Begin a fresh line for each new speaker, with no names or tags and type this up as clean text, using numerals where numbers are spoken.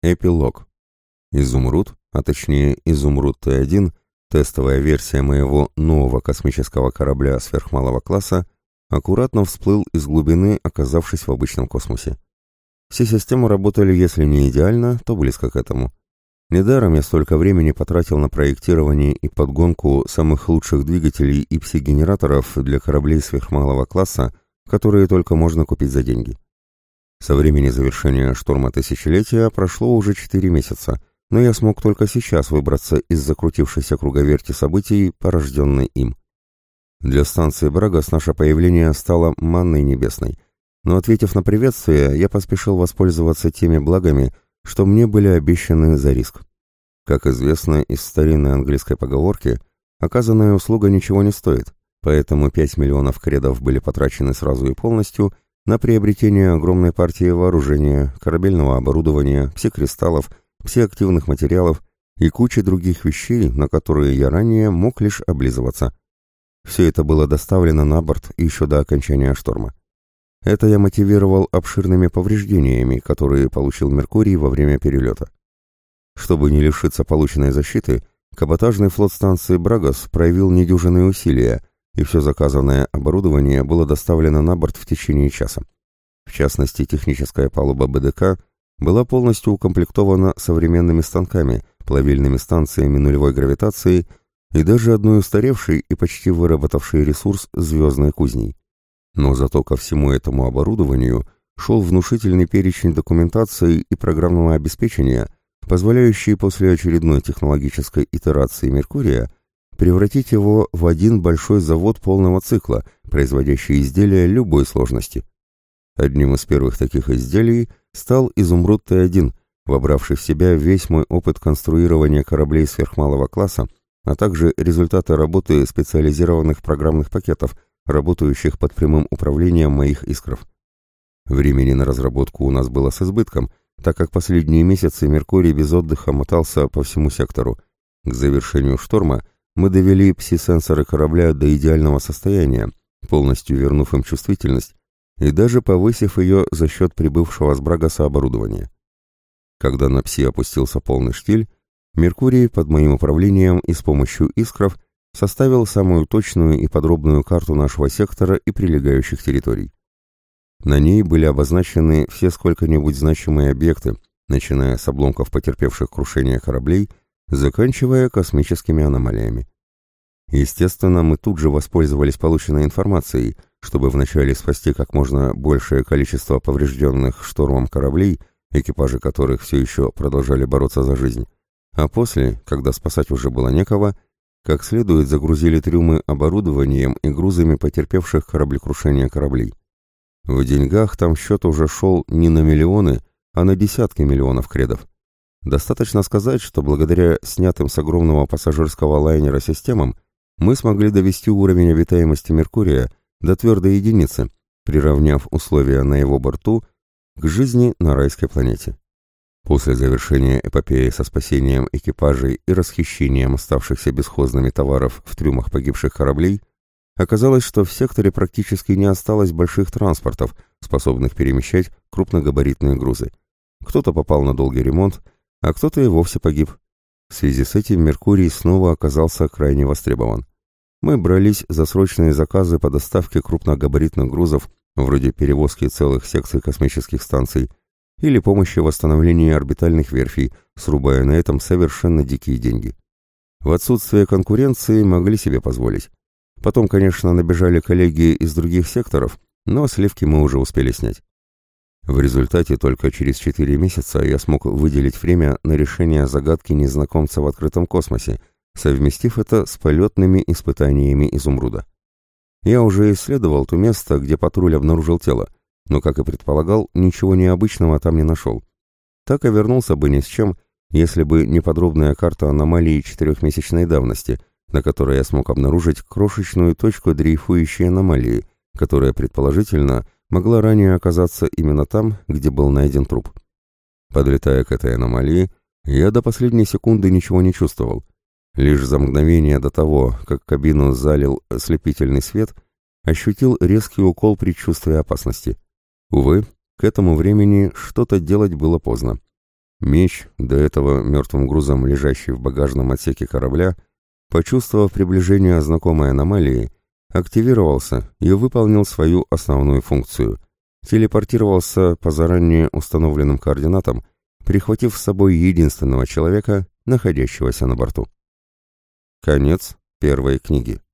Эпилог. Изумруд, а точнее Изумруд Т-1, тестовая версия моего нового космического корабля сверхмалого класса, аккуратно всплыл из глубины, оказавшись в обычном космосе. Все системы работали, если не идеально, то близко к этому. Недаром я столько времени потратил на проектирование и подгонку самых лучших двигателей и пси-генераторов для кораблей сверхмалого класса, которые только можно купить за деньги. Со времени завершения шторма тысячелетия прошло уже 4 месяца, но я смог только сейчас выбраться из закрутившейся круговерти событий, порожденной им. Для станции Брагас наше появление стало манной небесной, но, ответив на приветствие, я поспешил воспользоваться теми благами, что мне были обещаны за риск. Как известно из старинной английской поговорки, оказанная услуга ничего не стоит, поэтому 5 миллионов кредов были потрачены сразу и полностью на приобретение огромной партии вооружения, корабельного оборудования, пси-кристаллов, пси-активных материалов и кучи других вещей, на которые я ранее мог лишь облизываться. Все это было доставлено на борт еще до окончания шторма. Это я мотивировал обширными повреждениями, которые получил Меркурий во время перелета. Чтобы не лишиться полученной защиты, каботажный флот станции Брагас проявил недюжинные усилия, и все заказанное оборудование было доставлено на борт в течение часа. В частности, техническая палуба БДК была полностью укомплектована современными станками, плавильными станциями нулевой гравитации и даже одной устаревшей и почти выработавшей ресурс звездной кузней. Но зато ко всему этому оборудованию шел внушительный перечень документации и программного обеспечения, позволяющий после очередной технологической итерации Меркурия превратить его в один большой завод полного цикла, производящий изделия любой сложности. Одним из первых таких изделий стал Изумруд Т-1, вобравший в себя весь мой опыт конструирования кораблей сверхмалого класса, а также результаты работы специализированных программных пакетов, работающих под прямым управлением моих искров. Времени на разработку у нас было с избытком, так как последние месяцы Меркурий без отдыха мотался по всему сектору. К завершению шторма мы довели пси-сенсоры корабля до идеального состояния, полностью вернув им чувствительность и даже повысив ее за счет прибывшего с Брагаса оборудования. Когда на пси опустился полный штиль, Меркурий под моим управлением и с помощью искров составил самую точную и подробную карту нашего сектора и прилегающих территорий. На ней были обозначены все сколько-нибудь значимые объекты, начиная с обломков потерпевших крушение кораблей, заканчивая космическими аномалиями. Естественно, мы тут же воспользовались полученной информацией, чтобы вначале спасти как можно большее количество поврежденных штормом кораблей, экипажи которых все еще продолжали бороться за жизнь, а после, когда спасать уже было некого, как следует загрузили трюмы оборудованием и грузами потерпевших кораблекрушение кораблей. В деньгах там счет уже шел не на миллионы, а на десятки миллионов кредов. Достаточно сказать, что благодаря снятым с огромного пассажирского лайнера системам мы смогли довести уровень обитаемости Меркурия до твердой единицы, приравняв условия на его борту к жизни на райской планете. После завершения эпопеи со спасением экипажей и расхищением оставшихся бесхозными товаров в трюмах погибших кораблей, оказалось, что в секторе практически не осталось больших транспортов, способных перемещать крупногабаритные грузы. Кто-то попал на долгий ремонт, а кто-то и вовсе погиб. В связи с этим Меркурий снова оказался крайне востребован. Мы брались за срочные заказы по доставке крупногабаритных грузов, вроде перевозки целых секций космических станций, или помощи в восстановлении орбитальных верфей, срубая на этом совершенно дикие деньги. В отсутствие конкуренции могли себе позволить. Потом, конечно, набежали коллеги из других секторов, но сливки мы уже успели снять. В результате только через 4 месяца я смог выделить время на решение загадки незнакомца в открытом космосе, совместив это с полетными испытаниями Изумруда. Я уже исследовал то место, где патруль обнаружил тело, но, как и предполагал, ничего необычного там не нашел. Так и вернулся бы ни с чем, если бы не подробная карта аномалии 4-месячной давности, на которой я смог обнаружить крошечную точку дрейфующей аномалии, которая, предположительно, могла ранее оказаться именно там, где был найден труп. Подлетая к этой аномалии, я до последней секунды ничего не чувствовал. Лишь за мгновение до того, как кабину залил ослепительный свет, ощутил резкий укол предчувствия опасности. Увы, к этому времени что-то делать было поздно. Меч, до этого мертвым грузом лежащий в багажном отсеке корабля, почувствовав приближение знакомой аномалии, активировался и выполнил свою основную функцию. Телепортировался по заранее установленным координатам, прихватив с собой единственного человека, находящегося на борту. Конец первой книги.